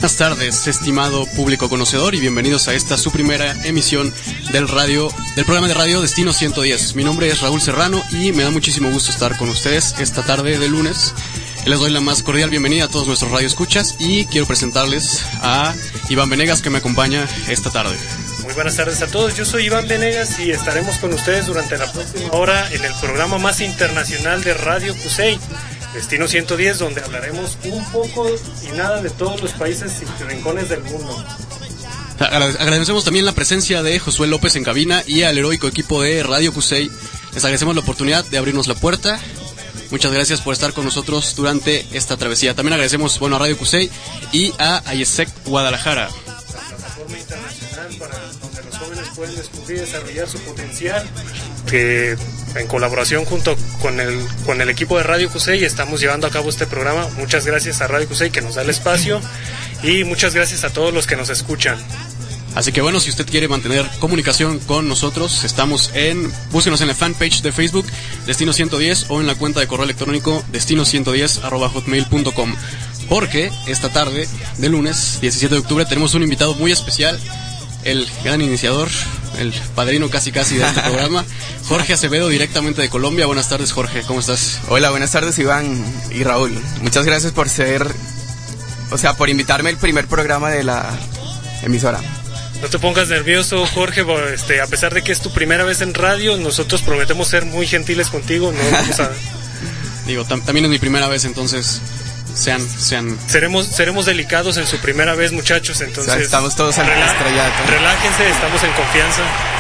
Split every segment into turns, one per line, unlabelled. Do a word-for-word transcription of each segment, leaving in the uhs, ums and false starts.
Buenas tardes, estimado público conocedor, y bienvenidos a esta su primera emisión del radio, del programa de radio Destino ciento diez. Mi nombre es Raúl Serrano y me da muchísimo gusto estar con ustedes esta tarde de lunes. Les doy la más cordial bienvenida a todos nuestros radioescuchas y quiero presentarles a Iván Venegas, que me acompaña esta tarde.
Muy buenas tardes a todos, yo soy Iván Venegas y estaremos con ustedes durante la próxima hora en el programa más internacional de Radio Cusey, Destino ciento diez, donde hablaremos un poco y nada de todos los países y rincones del mundo.
Agradecemos también la presencia de Josué López en cabina y al heroico equipo de Radio Cusey. Les agradecemos la oportunidad de abrirnos la puerta. Muchas gracias por estar con nosotros durante esta travesía. También agradecemos, bueno, a Radio Cusey y a AIESEC Guadalajara.
La plataforma internacional para donde los jóvenes pueden descubrir y desarrollar su potencial, que en colaboración junto con el con el equipo de Radio Cusey estamos llevando a cabo este programa. Muchas gracias a Radio Cusey que nos da el espacio y muchas gracias a todos los que nos escuchan.
Así que bueno, si usted quiere mantener comunicación con nosotros, estamos en, búsquenos en la fanpage de Facebook, Destino ciento diez, o en la cuenta de correo electrónico destino ciento diez arroba hotmail punto com. Porque esta tarde de lunes, diecisiete de octubre, tenemos un invitado muy especial, el gran iniciador, el padrino casi casi de este programa, Jorge Acevedo, directamente de Colombia. Buenas tardes, Jorge, ¿cómo estás?
Hola, buenas tardes, Iván y Raúl. Muchas gracias por ser, o sea, por invitarme al primer programa de la emisora.
No te pongas nervioso, Jorge, este, a pesar de que es tu primera vez en radio, nosotros prometemos ser muy gentiles contigo. No vamos a...
Digo, tam- también es mi primera vez, entonces sean... sean...
Seremos, seremos delicados en su primera vez, muchachos, entonces...
O sea, estamos todos al
relá-
estrellato.
Relájense, estamos en confianza.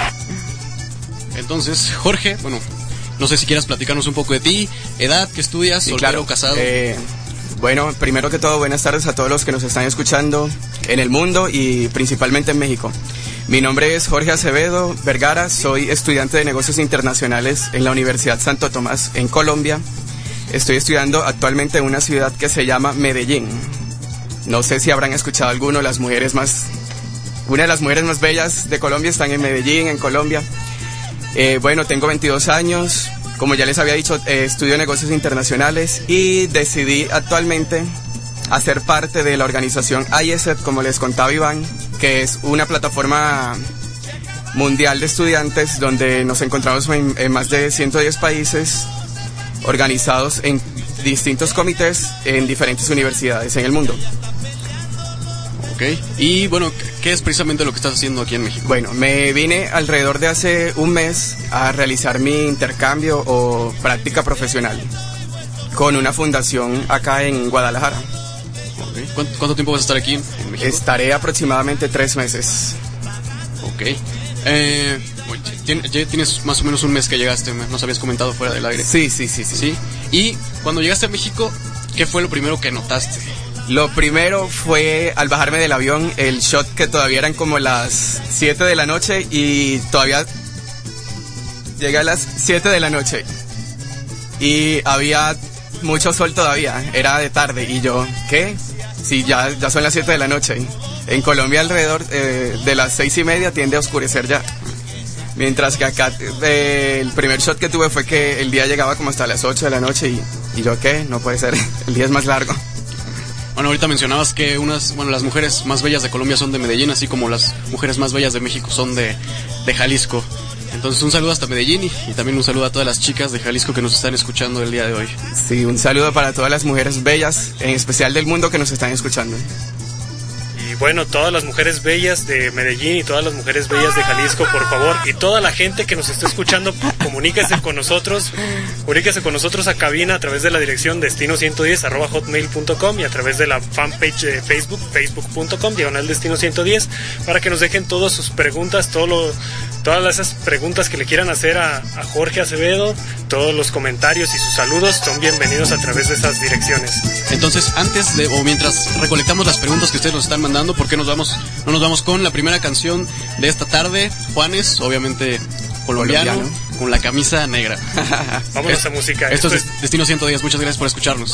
Entonces, Jorge, bueno, no sé si quieras platicarnos un poco de ti, edad, ¿qué estudias,
Sí,
soltero,
claro.
casado?
Eh, bueno, primero que todo, buenas tardes a todos los que nos están escuchando en el mundo y principalmente en México. Mi nombre es Jorge Acevedo Vergara, soy estudiante de negocios internacionales en la Universidad Santo Tomás en Colombia. Estoy estudiando actualmente en una ciudad que se llama Medellín. No sé si habrán escuchado alguno, las mujeres más, una de las mujeres más bellas de Colombia están en Medellín, en Colombia. Eh, bueno, tengo veintidós años. Como ya les había dicho, eh, estudio negocios internacionales y decidí actualmente hacer parte de la organización AIESEC, como les contaba Iván, que es una plataforma mundial de estudiantes donde nos encontramos en, en más de ciento diez países organizados en distintos comités en diferentes universidades en el mundo.
Ok, y bueno, ¿qué es precisamente lo que estás haciendo aquí en México?
Bueno, me vine alrededor de hace un mes a realizar mi intercambio o práctica profesional con una fundación acá en Guadalajara.
Okay. ¿Cuánto, ¿Cuánto tiempo vas a estar aquí en, en México?
Estaré aproximadamente tres meses.
Ok. Eh, bueno, ya tienes más o menos un mes que llegaste, nos habías comentado fuera del aire.
Sí, sí, sí, sí.
¿Sí? Y cuando llegaste a México, ¿qué fue lo primero que notaste?
Lo primero fue, al bajarme del avión, el shot que todavía eran como las siete de la noche y todavía llegué a las siete de la noche y había mucho sol todavía, era de tarde y yo, ¿qué? Sí, ya, ya son las siete de la noche. En Colombia alrededor eh, de las seis y media tiende a oscurecer ya. Mientras que acá eh, el primer shot que tuve fue que el día llegaba como hasta las ocho de la noche y, y yo, ¿qué? No puede ser, el día es más largo.
Bueno, ahorita mencionabas que unas, bueno, las mujeres más bellas de Colombia son de Medellín, así como las mujeres más bellas de México son de, de Jalisco. Entonces un saludo hasta Medellín y, y también un saludo a todas las chicas de Jalisco que nos están escuchando el día de hoy.
Sí, un saludo para todas las mujeres bellas, en especial del mundo, que nos están escuchando.
Y bueno, todas las mujeres bellas de Medellín y todas las mujeres bellas de Jalisco, por favor, y toda la gente que nos está escuchando, comuníquese con nosotros, comuníquese con nosotros a cabina a través de la dirección destino ciento diez arroba hotmail punto com y a través de la fanpage de Facebook, facebook punto com, diagonal destino ciento diez, para que nos dejen todas sus preguntas, todo lo, todas esas preguntas que le quieran hacer a, a Jorge Acevedo, todos los comentarios y sus saludos son bienvenidos a través de esas direcciones.
Entonces, antes de, o mientras recolectamos las preguntas que ustedes nos están mandando, ¿por qué nos vamos, no nos vamos con la primera canción de esta tarde? Juanes, obviamente colombiano, colombiano. Con la camisa negra.
Vámonos a música.
Esto, esto es Destino ciento diez, muchas gracias por escucharnos.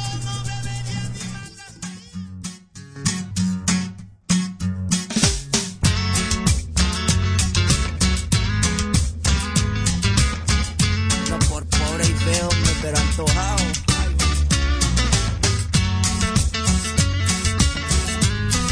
No por pobre y feo, pero antojado.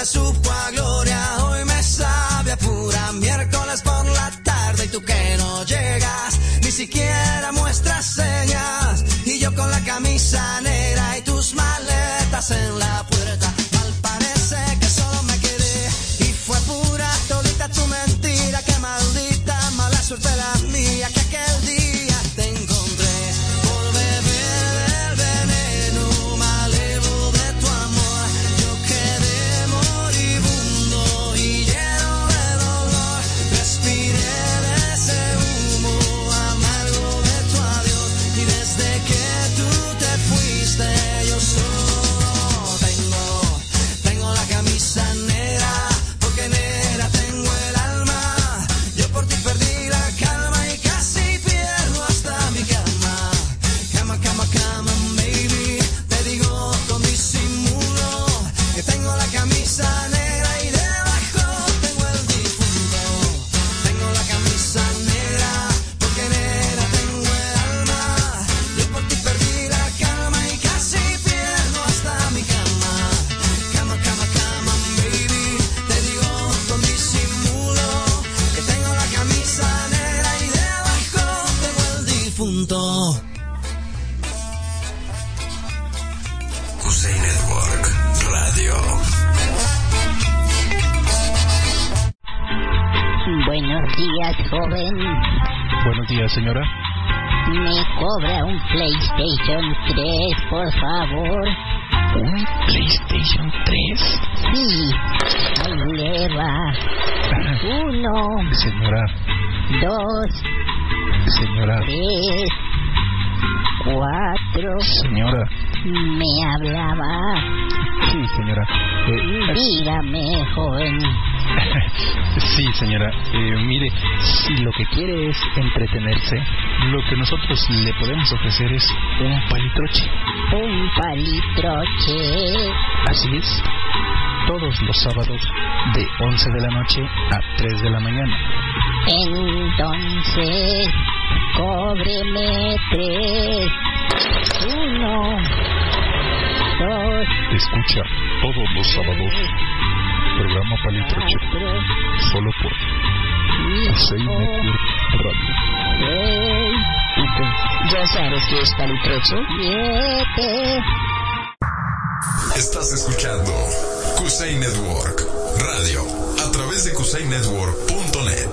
me supo a gloria, hoy me sabe a pura. Miércoles por la tarde y tú que no llegas, ni siquiera muestras señas. Y yo con la camisa negra y tus maletas en la puerta. Mal parece que solo me quedé y fue pura todita tu mentira. Qué maldita mala suerte la mía que aquel día te encontré por beber del veneno malevo de tu amor. Yo quedé moribundo y lleno de dolor. Respiré de ese humo amargo de tu adiós. Y desde que tú te fuiste yo solo tengo, tengo la camisa negra, porque negra tengo el alma. Yo por ti perdí la calma y casi pierdo hasta mi cama. Cama, cama, cama, baby, te digo con disimulo que tengo la camisa negra y debajo tengo el difunto. Tengo la camisa negra, porque negra tengo el alma. Yo por ti perdí la calma y casi pierdo hasta mi cama. Cama, cama, cama, baby, te digo con disimulo que tengo la camisa negra y debajo tengo el difunto.
Kusei Network Radio.
Buenos días, joven.
Buenos días, señora.
Me cobra un PlayStation tres, por favor.
¿Un PlayStation tres?
Sí, ahí le va. Uno,
Señora,
dos,
señora,
tres, cuatro.
señora.
Me hablaba.
Sí, señora. Eh,
Dígame, joven.
sí, señora. Eh, mire, si lo que quiere es entretenerse, lo que nosotros le podemos ofrecer es un palitroche.
Un palitroche.
Así es. Todos los sábados de once de la noche a tres de la mañana.
Entonces, cóbreme tres. Uno, dos,
Escucha todos los sábados programa Palitroche,
cuatro,
solo por Kusei Network Radio.
seis,
¿Ya sabes qué es palitroche?
siete.
Estás escuchando Kusei Network Radio a través de kusei network punto net.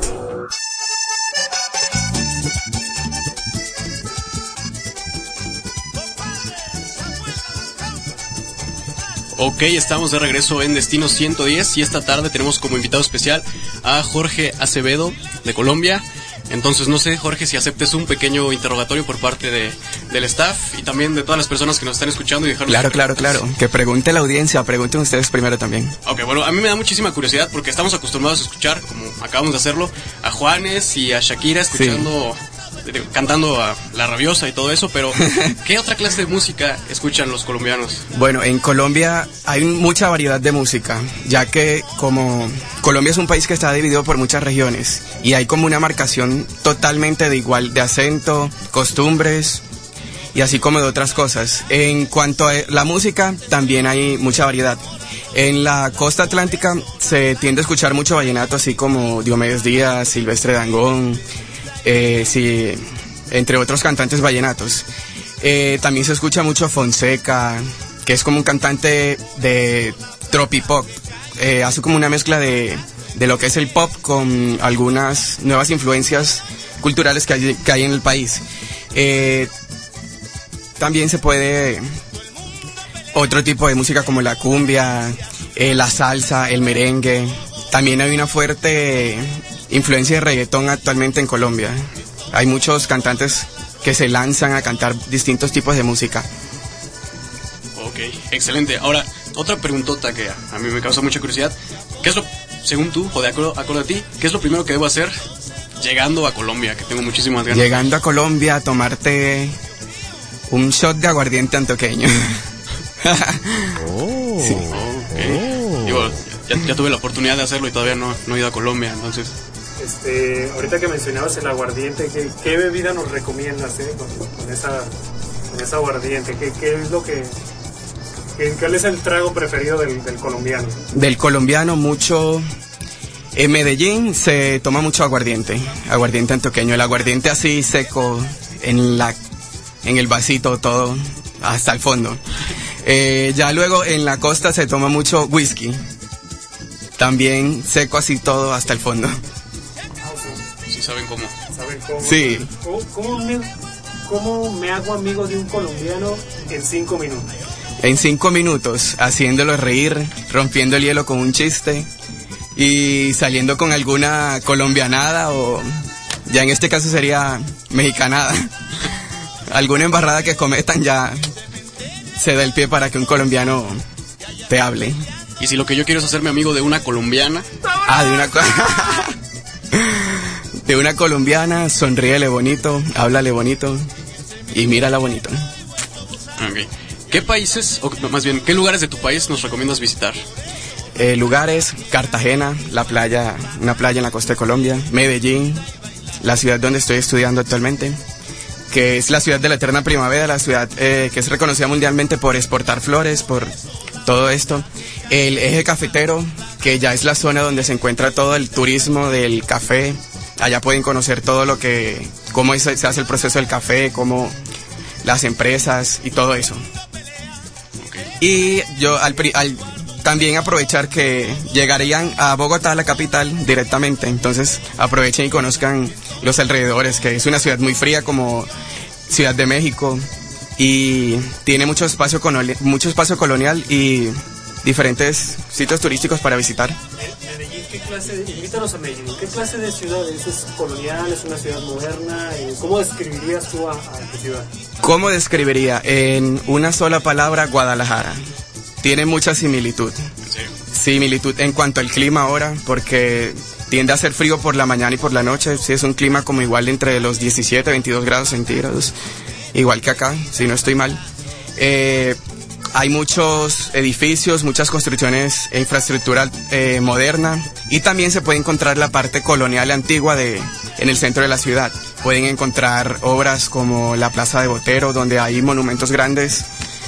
Ok, estamos de regreso en Destino ciento diez y esta tarde tenemos como invitado especial a Jorge Acevedo de Colombia. Entonces no sé, Jorge, si aceptes un pequeño interrogatorio por parte de, del staff y también de todas las personas que nos están escuchando y dejarnos...
Claro, claro, claro. Que pregunte la audiencia, pregunten ustedes primero también.
Ok, bueno, a mí me da muchísima curiosidad porque estamos acostumbrados a escuchar, como acabamos de hacerlo, a Juanes y a Shakira escuchando... Sí. Cantando a La Rabiosa y todo eso, pero ¿qué otra clase de música escuchan los colombianos?
Bueno, en Colombia hay mucha variedad de música, ya que como Colombia es un país que está dividido por muchas regiones y hay como una marcación totalmente de igual, de acento, costumbres y así como de otras cosas. En cuanto a la música, también hay mucha variedad. En la costa atlántica se tiende a escuchar mucho vallenato, así como Diomedes Díaz, Silvestre Dangond, Eh, sí, entre otros cantantes vallenatos. Eh, también se escucha mucho Fonseca, que es como un cantante de tropipop. Eh, hace como una mezcla de, de lo que es el pop con algunas nuevas influencias culturales que hay, que hay en el país. Eh, también se puede otro tipo de música como la cumbia, eh, la salsa, el merengue. También hay una fuerte influencia de reggaetón actualmente en Colombia. Hay muchos cantantes que se lanzan a cantar distintos tipos de música.
Ok, excelente. Ahora, otra preguntota que a mí me causa mucha curiosidad. ¿Qué es lo, según tú, o de acuerdo, acuerdo a ti, qué es lo primero que debo hacer llegando a Colombia? Que tengo muchísimas ganas.
Llegando a Colombia, tomarte un shot de aguardiente antioqueño.
Oh, sí. Okay. Oh. Digo, ya, ya tuve la oportunidad de hacerlo y todavía no, no he ido a Colombia, entonces...
Este, ahorita que mencionabas el aguardiente, ¿qué, qué bebida nos recomiendas eh, con, con, esa, con esa aguardiente? ¿Qué, ¿Qué es lo que ¿Cuál es el trago preferido del, del colombiano?
Del colombiano mucho... En Medellín se toma mucho aguardiente, aguardiente antioqueño, el aguardiente así seco en la en el vasito todo hasta el fondo. Eh, ya luego en la costa se toma mucho whisky, también seco así todo hasta el fondo.
Sí saben cómo.
¿Saben cómo?
Sí.
¿Cómo, cómo, me, ¿Cómo me hago amigo de un colombiano en cinco minutos?
En cinco minutos, haciéndolo reír, rompiendo el hielo con un chiste. Y saliendo con alguna colombianada o ya en este caso sería mexicanada. Alguna embarrada que cometan ya se da el pie para que un colombiano te hable.
Y si lo que yo quiero es hacerme amigo de una colombiana.
Ah, de una co- de una colombiana, sonríele bonito, háblale bonito y mírala bonito.
Okay. ¿Qué países, o más bien, qué lugares de tu país nos recomiendas visitar?
Eh, lugares, Cartagena, la playa, una playa en la costa de Colombia, Medellín, la ciudad donde estoy estudiando actualmente, que es la ciudad de la eterna primavera, la ciudad eh, que es reconocida mundialmente por exportar flores, por todo esto. El eje cafetero, que ya es la zona donde se encuentra todo el turismo del café. Allá pueden conocer todo lo que, cómo es, se hace el proceso del café, cómo las empresas y todo eso. Y yo al, al también aprovechar que llegarían a Bogotá, la capital, directamente. Entonces aprovechen y conozcan los alrededores, que es una ciudad muy fría como Ciudad de México y tiene mucho espacio colonial, mucho espacio colonial y diferentes sitios turísticos para visitar.
Medellín, ¿qué clase de, invítanos a Medellín, ¿qué clase de ciudad es? ¿Es colonial? ¿Es una ciudad moderna? ¿Cómo describirías tú a, a tu ciudad?
¿Cómo describiría? En una sola palabra, Guadalajara. Tiene mucha similitud.
¿Sí?
Similitud en cuanto al clima ahora, porque tiende a hacer frío por la mañana y por la noche. Sí, es un clima como igual entre los diecisiete, veintidós grados centígrados, igual que acá, si no estoy mal. Eh, hay muchos edificios, muchas construcciones e infraestructura eh, moderna, y también se puede encontrar la parte colonial antigua de, en el centro de la ciudad. Pueden encontrar obras como la Plaza de Botero, donde hay monumentos grandes.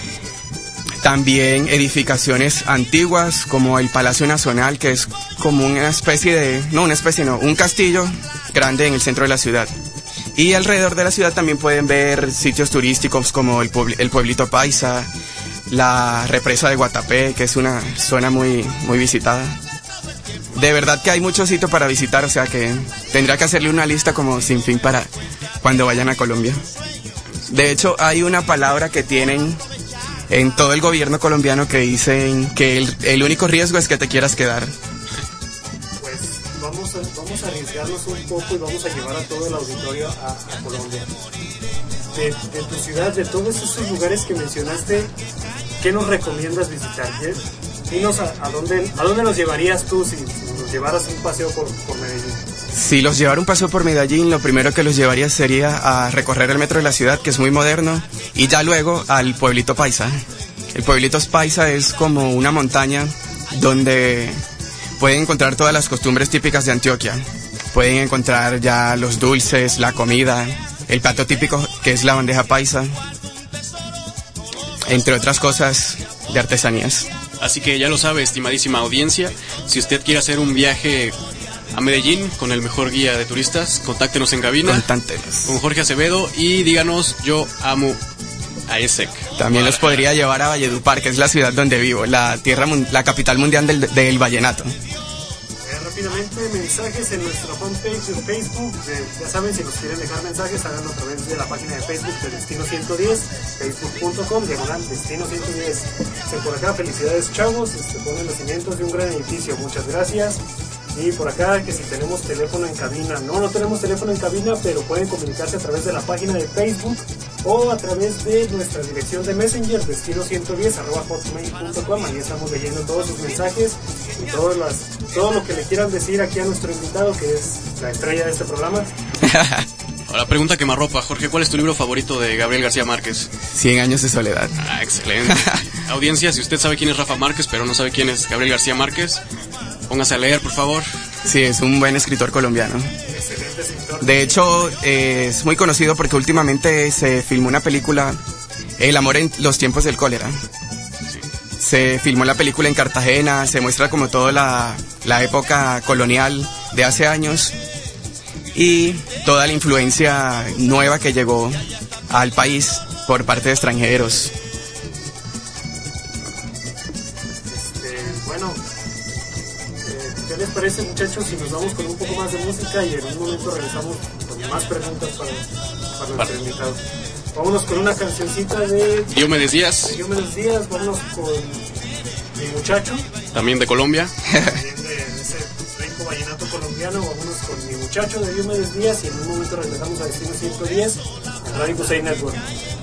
También edificaciones antiguas como el Palacio Nacional, que es como una especie de, no una especie, no, un castillo grande en el centro de la ciudad. Y alrededor de la ciudad también pueden ver sitios turísticos como el, puebl- el Pueblito Paisa, la represa de Guatapé, que es una zona muy, muy visitada. De verdad que hay muchos sitios para visitar, o sea que tendría que hacerle una lista como sin fin para cuando vayan a Colombia. De hecho, hay una palabra que tienen en todo el gobierno colombiano que dicen que el, el único riesgo es que te quieras quedar.
Pues vamos a, vamos a arriesgarnos un poco y vamos a llevar a todo el auditorio a, a Colombia. De, de tu ciudad, de todos esos lugares que mencionaste, ¿qué nos recomiendas visitar? ¿Qué? Dinos a, a, dónde, a dónde nos llevarías tú si, si nos llevaras un paseo por, por Medellín.
Si los llevara un paseo por Medellín, lo primero que los llevaría sería a recorrer el metro de la ciudad, que es muy moderno, y ya luego al Pueblito Paisa. El Pueblito Paisa es como una montaña donde pueden encontrar todas las costumbres típicas de Antioquia. Pueden encontrar ya los dulces, la comida, el plato típico que es la bandeja paisa, entre otras cosas de artesanías.
Así que ya lo sabe, estimadísima audiencia, si usted quiere hacer un viaje a Medellín con el mejor guía de turistas, contáctenos en cabina
Contáctenos.
con Jorge Acevedo y díganos, yo amo a E S E C.
También los podría llevar a Valledupar, que es la ciudad donde vivo, la tierra, la capital mundial del, del vallenato.
Eh, rápidamente, mensajes en nuestra fanpage de Facebook. Eh, ya saben, si nos quieren dejar mensajes, háganlo a través de la página de Facebook de Destino ciento diez, facebook punto com, diagonal Destino ciento diez. Se por acá, felicidades chavos, se ponen los cimientos de un gran edificio, muchas gracias. Y por acá, que si tenemos teléfono en cabina, no, no tenemos teléfono en cabina, pero pueden comunicarse a través de la página de Facebook o a través de nuestra dirección de Messenger, destino ciento diez arroba hotmail punto com. Ahí estamos leyendo todos sus mensajes y todas las, todo lo que le quieran decir aquí a nuestro invitado, que es la estrella de este programa.
Ahora, pregunta que me arropa, Jorge, ¿cuál es tu libro favorito de Gabriel García Márquez?
Cien años de soledad.
Ah, excelente. Audiencia, si usted sabe quién es Rafa Márquez, pero no sabe quién es Gabriel García Márquez, póngase a leer, por favor.
Sí, es un buen escritor colombiano.
Excelente escritor.
De hecho, eh, es muy conocido porque últimamente se filmó una película, El amor en los tiempos del cólera.
Sí.
Se filmó la película en Cartagena, se muestra como toda la, la época colonial de hace años y toda la influencia nueva que llegó al país por parte de extranjeros.
¿Qué les parece, muchachos, si nos vamos con un poco más de música y en un momento regresamos con más preguntas para, para nuestro invitado? Vámonos con una cancioncita de
Diomedes Díaz.
Diomedes Díaz, vámonos con Mi Muchacho.
También de Colombia.
También de ese rico vallenato colombiano. Vámonos con Mi Muchacho de Diomedes Díaz y en un momento regresamos a Destino ciento diez en Radio Cusay Network.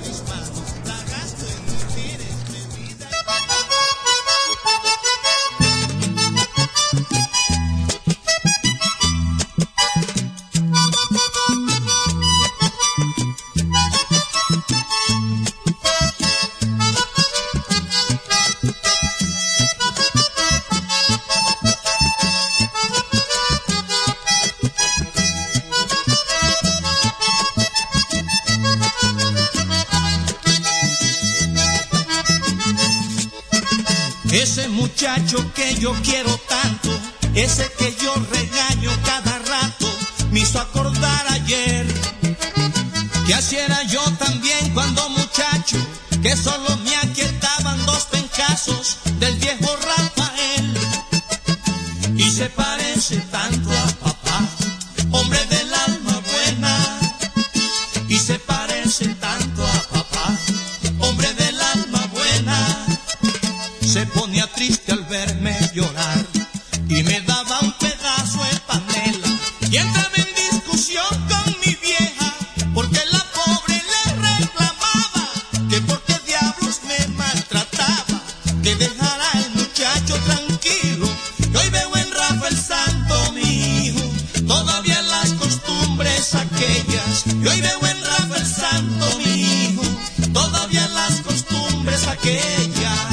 Ese muchacho que yo quiero tanto, ese que yo regaño cada rato, me hizo acordar ayer que así era yo también cuando muchacho, que solo me aquietaban dos pencazos del viejo Rafael. Y se parece tanto a papá, hombre del alma buena. Y se parece tanto a papá, hombre del alma buena. Se ponía triste al verme llorar y me daba un pedazo de panela y entraba en discusión con mi vieja porque la pobre le reclamaba que por qué diablos me maltrataba, que dejara al muchacho tranquilo. Y hoy veo en Rafael Santo, mi hijo, todavía las costumbres aquellas. Y hoy veo en Rafael Santo, mi hijo, todavía las costumbres aquellas.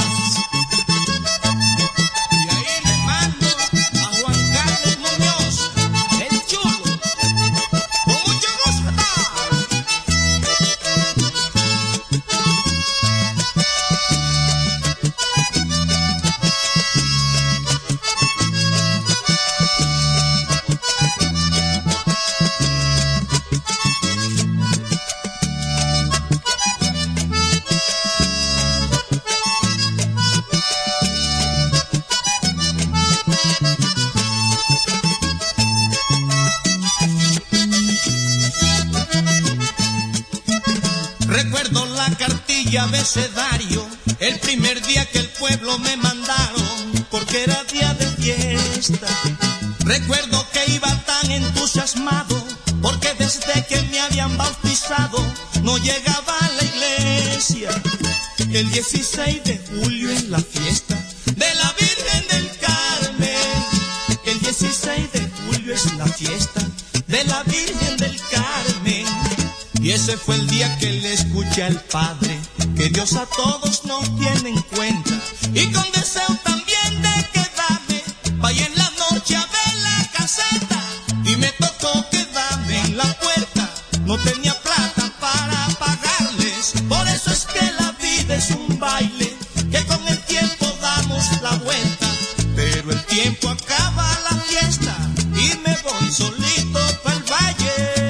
Recuerdo la cartilla abecedario, el primer día que el pueblo me mandaron, porque era día de fiesta. Recuerdo que iba tan entusiasmado, porque desde que me habían bautizado, no llegaba a la iglesia. El dieciséis de julio es la fiesta de la Virgen del Carmen. El dieciséis de julio es la fiesta de la Virgen del Carmen. Y ese fue el día que le escuché al Padre, que Dios a todos nos tiene en cuenta. Y con deseo también de quedarme, vaya en la noche a ver la caseta. Y me tocó quedarme en la puerta, no tenía plata para pagarles. Por eso es que la vida es un baile, que con el tiempo damos la vuelta. Pero el tiempo acaba la fiesta, y me voy solito para el valle.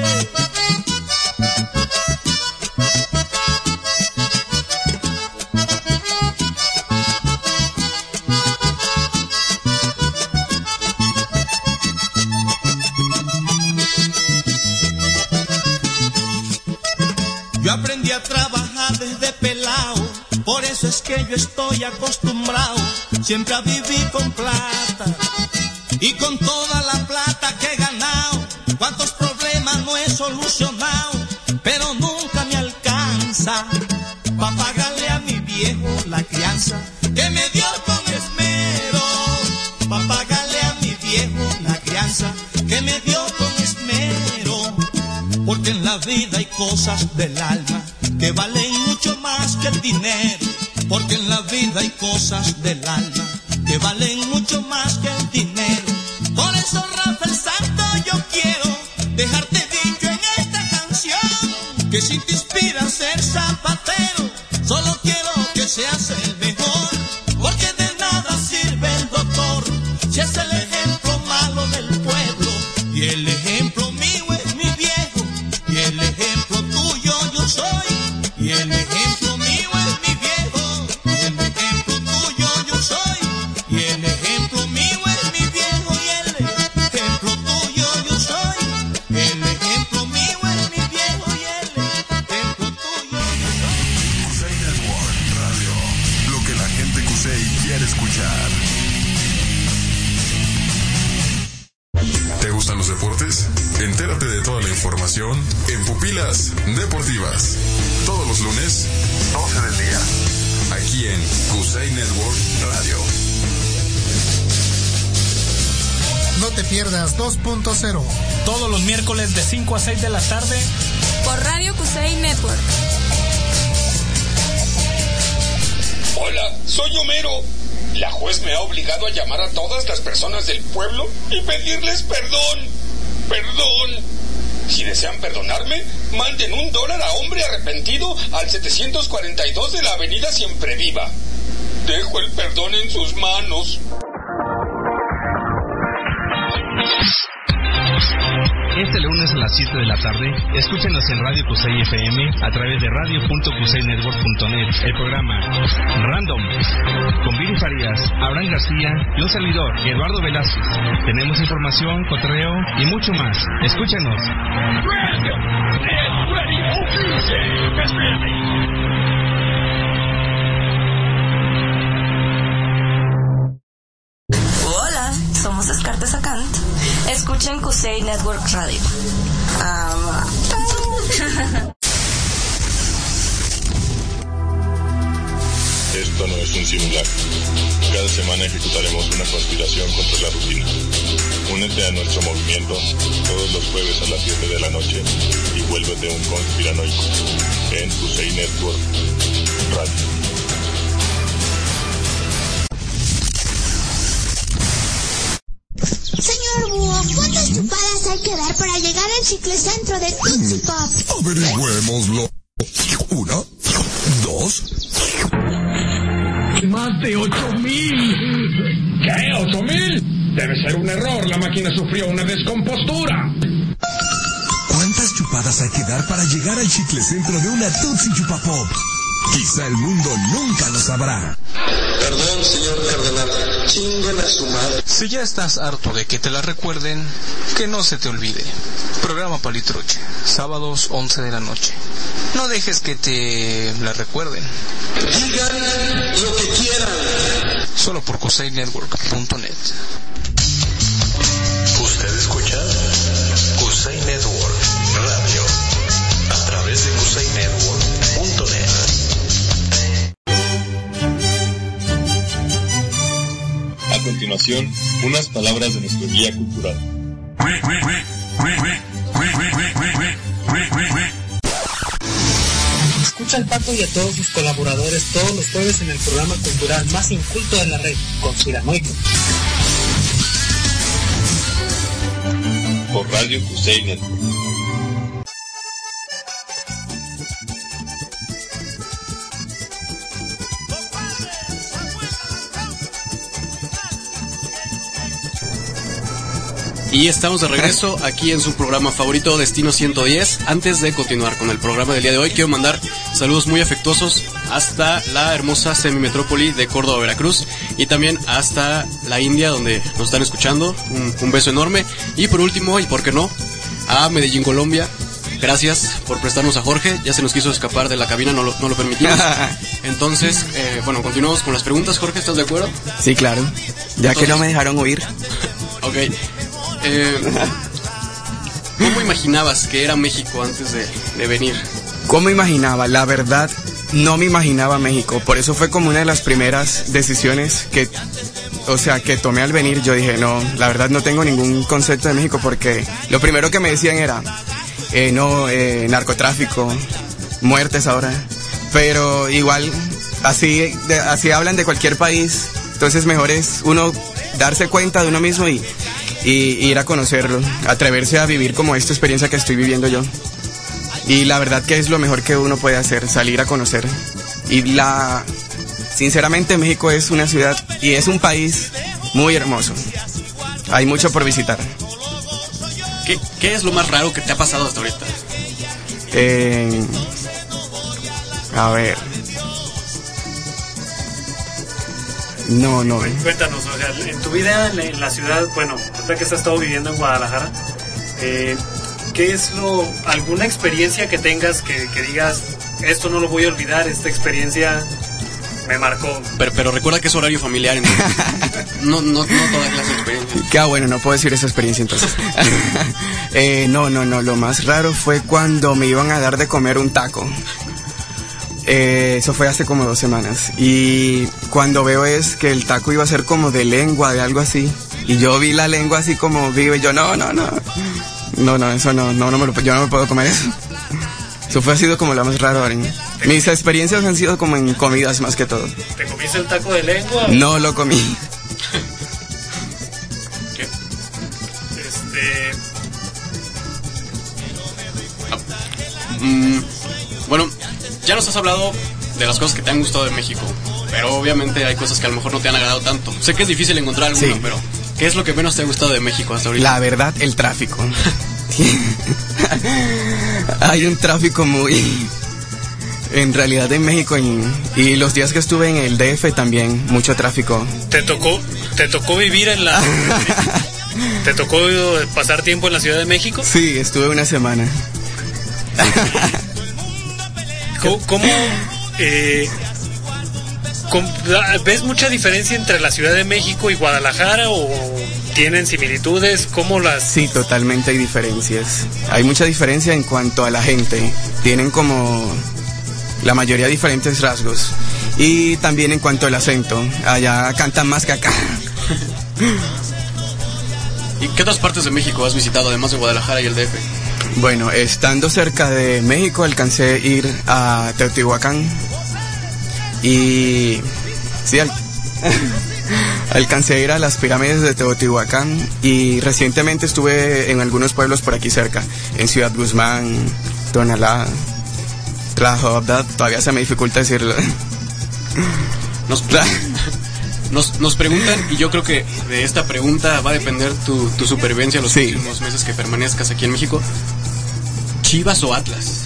Yo aprendí a trabajar desde pelao, por eso es que yo estoy acostumbrado siempre a vivir con plata. Y con toda la plata que he ganado, cuántos problemas no he solucionado, pero nunca me alcanza pa' pagarle a mi viejo la crianza que me dio con esmero. Pa' pagarle a mi viejo la crianza que me dio con esmero. Porque en la vida hay cosas del alma que valen mucho más que el dinero. Porque en la vida hay cosas del alma que valen mucho más que el dinero. Por eso, Rafael Santo, yo quiero dejarte dicho en esta canción, que si te inspira a ser zapatero, solo quiero que seas el mejor. Porque
continuación en Pupilas Deportivas. Todos los lunes, doce del día. Aquí en Kusei Network Radio.
No te pierdas dos punto cero.
Todos los miércoles de cinco a seis de la tarde.
Por Radio Kusei Network.
Hola, soy Homero. La juez me ha obligado a llamar a todas las personas del pueblo y pedirles perdón. Perdón. Si desean perdonarme, manden un dólar a Hombre Arrepentido al setecientos cuarenta y dos de la Avenida Siempre Viva. Dejo el perdón en sus manos.
Este lunes a las siete de la tarde, escúchenos en Radio Kusei F M a través de radio punto kusei network punto net. El programa Random con Viri Farías, Abraham García y un servidor, Eduardo Velázquez. Tenemos información, cotorreo y mucho más. Escúchenos.
Hola, somos Descartes Acant. Escuchen Kusei Network Radio. Um,
Esto no es un simulacro. Cada semana ejecutaremos una conspiración contra la rutina. Únete a nuestro movimiento todos los jueves a las siete de la noche y vuélvete un conspiranoico en Kusei Network Radio.
Señor Búho, ¿cuántas chupadas hay que dar para llegar al chicle centro de Tootsie Pop?
Averigüémoslo. Una, dos.
Más de ocho mil. ¿Qué? ¿Ocho mil? Debe ser un error. La máquina sufrió una descompostura.
¿Cuántas chupadas hay que dar para llegar al chicle centro de una Tootsie Chupa Pop? Quizá el mundo nunca lo sabrá.
Perdón, señor cardenal. Chinguen a su madre.
Si ya estás harto de que te la recuerden, que no se te olvide. Programa Palitruche, sábados once de la noche. No dejes que te la recuerden.
Digan lo que quieran.
Solo por kusei network punto net.
Usted escucha Kusei Network Radio a través de kusei network punto net.
A continuación, unas palabras de nuestro guía cultural.
Escucha al Paco y a todos sus colaboradores todos los jueves en el programa cultural más inculto de la red, Conspiranoico.
Por Radio Kusei Network.
Y estamos de regreso aquí en su programa favorito, Destino ciento diez. Antes de continuar con el programa del día de hoy, quiero mandar saludos muy afectuosos hasta la hermosa semimetrópoli de Córdoba, Veracruz, y también hasta la India, donde nos están escuchando. Un, un beso enorme. Y por último, y por qué no, a Medellín, Colombia. Gracias por prestarnos a Jorge. Ya se nos quiso escapar de la cabina, no lo, no lo permitimos. Entonces, eh, bueno, continuamos con las preguntas. Jorge, ¿estás de acuerdo?
Sí, claro. Ya Entonces, que no me dejaron huir.
Ok. Eh, ¿Cómo imaginabas que era México antes de, de venir?
¿Cómo imaginaba? La verdad, no me imaginaba México. Por eso fue como una de las primeras decisiones que, o sea, que tomé al venir. Yo dije, no, la verdad no tengo ningún concepto de México, porque lo primero que me decían era, eh, no, eh, narcotráfico, muertes ahora. Pero igual, así, de, así hablan de cualquier país. Entonces mejor es uno darse cuenta de uno mismo y... y ir a conocerlo, atreverse a vivir como esta experiencia que estoy viviendo yo. Y la verdad que es lo mejor que uno puede hacer, salir a conocer. Y la, sinceramente México es una ciudad y es un país muy hermoso. Hay mucho por visitar.
¿Qué, qué es lo más raro que te ha pasado hasta ahorita?
Eh, a ver... No, no.
Cuéntanos, o sea, en tu vida en la ciudad, bueno, ahorita que has estado viviendo en Guadalajara, eh, ¿qué es lo, alguna experiencia que tengas que, que digas, esto no lo voy a olvidar, esta experiencia me marcó.
Pero, pero recuerda que es horario familiar, entonces no, no, no toda clase de experiencia.
Qué bueno, no puedo decir esa experiencia entonces. eh, no, no, no, lo más raro fue cuando me iban a dar de comer un taco. Eh, eso fue hace como dos semanas. Y cuando veo es que el taco iba a ser como de lengua, de algo así. Y yo vi la lengua así como vive. Y yo, no, no, no. No, no, eso no, no, no me lo, yo no me puedo comer eso. Eso fue ha sido como lo más raro, Aren. Mis experiencias han sido como en comidas más que todo.
¿Te comiste el taco de lengua?
No lo comí.
¿Qué? Este...
Ah, mm, bueno, ya nos has hablado de las cosas que te han gustado de México, pero obviamente hay cosas que a lo mejor no te han agradado tanto. Sé que es difícil encontrar alguno, sí. Pero ¿qué es lo que menos te ha gustado de México hasta ahorita?
La verdad, el tráfico. Hay un tráfico muy... En realidad en México y, y los días que estuve en el D F también, mucho tráfico.
¿Te tocó, te tocó vivir en la... ¿Te tocó pasar tiempo en la Ciudad de México?
Sí, estuve una semana.
¿Cómo, cómo, eh, cómo, ves mucha diferencia entre la Ciudad de México y Guadalajara o tienen similitudes? ¿Cómo las...?
Sí, totalmente hay diferencias. Hay mucha diferencia en cuanto a la gente. Tienen como la mayoría diferentes rasgos. Y también en cuanto al acento. Allá cantan más que acá.
¿Y qué otras partes de México has visitado además de Guadalajara y el D F?
Bueno, estando cerca de México alcancé a ir a Teotihuacán y sí, al... alcancé a ir a las pirámides de Teotihuacán y recientemente estuve en algunos pueblos por aquí cerca, en Ciudad Guzmán, Tonalá, Tlajohopdat, todavía se me dificulta decirlo.
Nos, nos, nos preguntan, y yo creo que de esta pregunta va a depender tu, tu supervivencia los sí. próximos meses que permanezcas aquí en México. ¿Chivas o Atlas?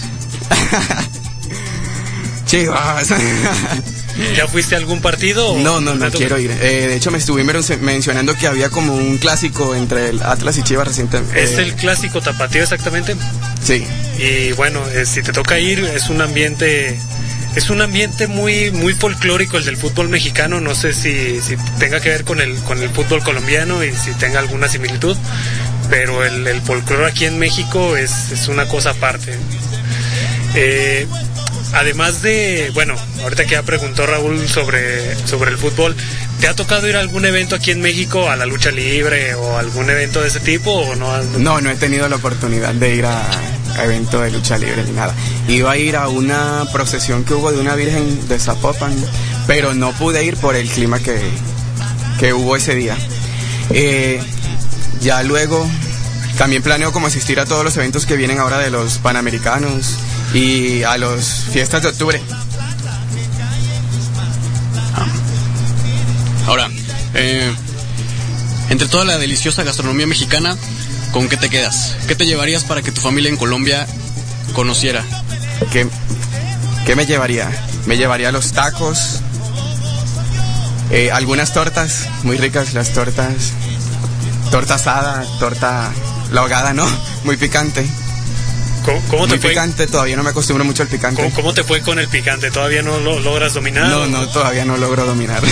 Chivas.
¿Ya fuiste a algún partido?
No, no, no quiero ir. Eh, de hecho, me estuvieron mencionando que había como un clásico entre el Atlas y Chivas recientemente.
¿Es eh... el clásico tapatío exactamente?
Sí.
Y bueno, eh, si te toca ir, es un ambiente... Es un ambiente muy muy folclórico el del fútbol mexicano, no sé si, si tenga que ver con el con el fútbol colombiano y si tenga alguna similitud, pero el, el folclore aquí en México es, es una cosa aparte. Eh, además de, bueno, ahorita que ya preguntó Raúl sobre, sobre el fútbol, ¿te ha tocado ir a algún evento aquí en México, a la lucha libre o algún evento de ese tipo o no?
No, no he tenido la oportunidad de ir a... evento de lucha libre ni nada. Iba a ir a una procesión que hubo de una virgen de Zapopan, pero no pude ir por el clima que, que hubo ese día. Eh, ya luego también planeo como asistir a todos los eventos que vienen ahora de los Panamericanos y a las fiestas de octubre.
Ahora, eh, entre toda la deliciosa gastronomía mexicana, ¿con qué te quedas? ¿Qué te llevarías para que tu familia en Colombia conociera?
¿Qué, qué me llevaría? Me llevaría los tacos, eh, algunas tortas, muy ricas las tortas, torta asada, torta, la ahogada, ¿no? Muy picante.
¿Cómo, cómo te
muy
fue?
Picante, todavía no me acostumbro mucho al picante.
¿Cómo, cómo te fue con el picante? ¿Todavía no lo logras dominar?
No, no, todavía no logro dominar.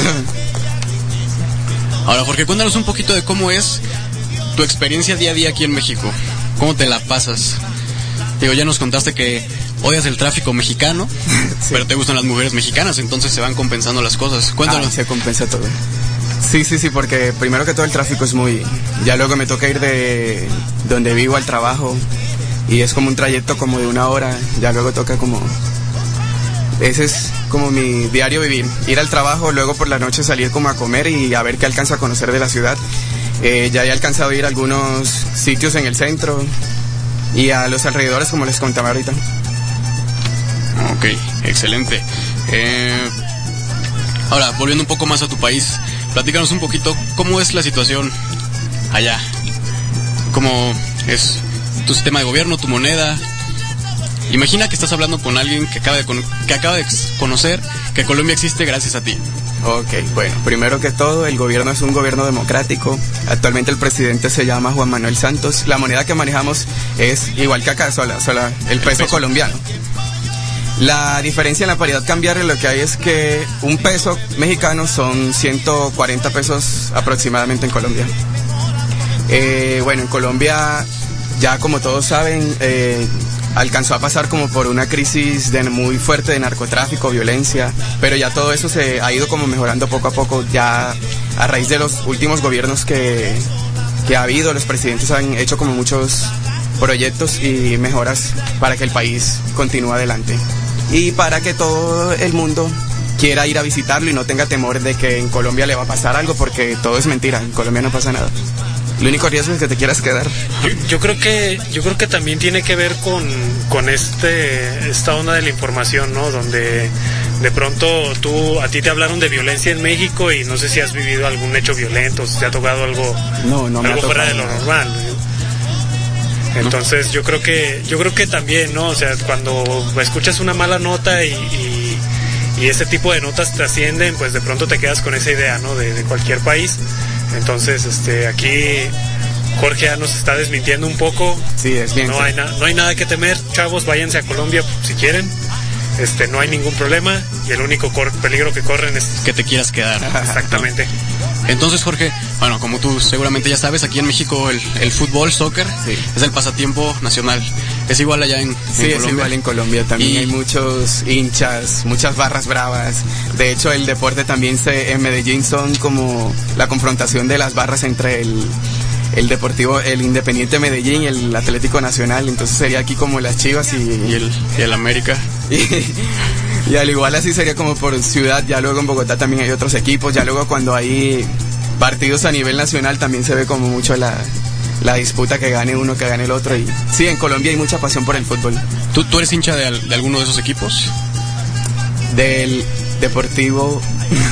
Ahora, Jorge, cuéntanos un poquito de cómo es tu experiencia día a día aquí en México. ¿Cómo te la pasas? Digo, ya nos contaste que odias el tráfico mexicano, sí. Pero te gustan las mujeres mexicanas, entonces se van compensando las cosas. Cuéntanos.
Ah, se compensa todo. Sí, sí, sí, porque primero que todo el tráfico es muy... Ya luego me toca ir de donde vivo al trabajo y es como un trayecto como de una hora. Ya luego toca como... Ese es como mi diario vivir. Ir al trabajo, luego por la noche salir como a comer y a ver qué alcanzo a conocer de la ciudad. Eh, ya he alcanzado a ir a algunos sitios en el centro y a los alrededores, como les contaba ahorita.
Ok, excelente. Eh, ahora, volviendo un poco más a tu país, platícanos un poquito cómo es la situación allá. ¿Cómo es tu sistema de gobierno, tu moneda? Imagina que estás hablando con alguien que acaba de, con- que acaba de conocer que Colombia existe gracias a ti.
Ok, bueno, primero que todo, el gobierno es un gobierno democrático. Actualmente el presidente se llama Juan Manuel Santos. La moneda que manejamos es igual que acá, sola, sola el peso, el peso. colombiano. La diferencia en la paridad cambiaria lo que hay es que un peso mexicano son ciento cuarenta pesos aproximadamente en Colombia. Eh, bueno, en Colombia, ya como todos saben, eh, alcanzó a pasar como por una crisis de, muy fuerte de narcotráfico, violencia, pero ya todo eso se ha ido como mejorando poco a poco, ya a raíz de los últimos gobiernos que, que ha habido, los presidentes han hecho como muchos proyectos y mejoras para que el país continúe adelante. Y para que todo el mundo quiera ir a visitarlo y no tenga temor de que en Colombia le va a pasar algo, porque todo es mentira, en Colombia no pasa nada. El único riesgo es que te quieras quedar.
Yo, yo creo que yo creo que también tiene que ver con, con este esta onda de la información, ¿no? Donde de pronto tú a ti te hablaron de violencia en México y no sé si has vivido algún hecho violento, si te ha tocado algo,
no, no me
algo
ha
fuera de lo normal, ¿no? Entonces yo creo que yo creo que también, ¿no? O sea, cuando escuchas una mala nota y, y, y ese tipo de notas trascienden, pues de pronto te quedas con esa idea, ¿no? De, de cualquier país. Entonces, este, aquí Jorge ya nos está desmintiendo un poco.
Sí, es bien.
No
sí.
hay na- no hay nada que temer, chavos, váyanse a Colombia si quieren. Este, no hay ningún problema y el único cor- peligro que corren es
que te quieras quedar.
Exactamente.
Entonces, Jorge, bueno, como tú seguramente ya sabes, aquí en México el, el fútbol, soccer,
sí.
es el pasatiempo nacional. ¿Es igual allá en, en
sí,
Colombia?
Sí, es igual en Colombia. También y... hay muchos hinchas, muchas barras bravas. De hecho, el deporte también se, en Medellín son como la confrontación de las barras entre el, el Deportivo, el Independiente Medellín y el Atlético Nacional. Entonces sería aquí como las Chivas y,
y, el, y el América.
Y, y al igual así sería como por ciudad. Ya luego en Bogotá también hay otros equipos. Ya luego cuando hay partidos a nivel nacional también se ve como mucho la, la disputa, que gane uno, que gane el otro. Y sí, en Colombia hay mucha pasión por el fútbol.
¿Tú, tú eres hincha de, de alguno de esos equipos?
Del Deportivo.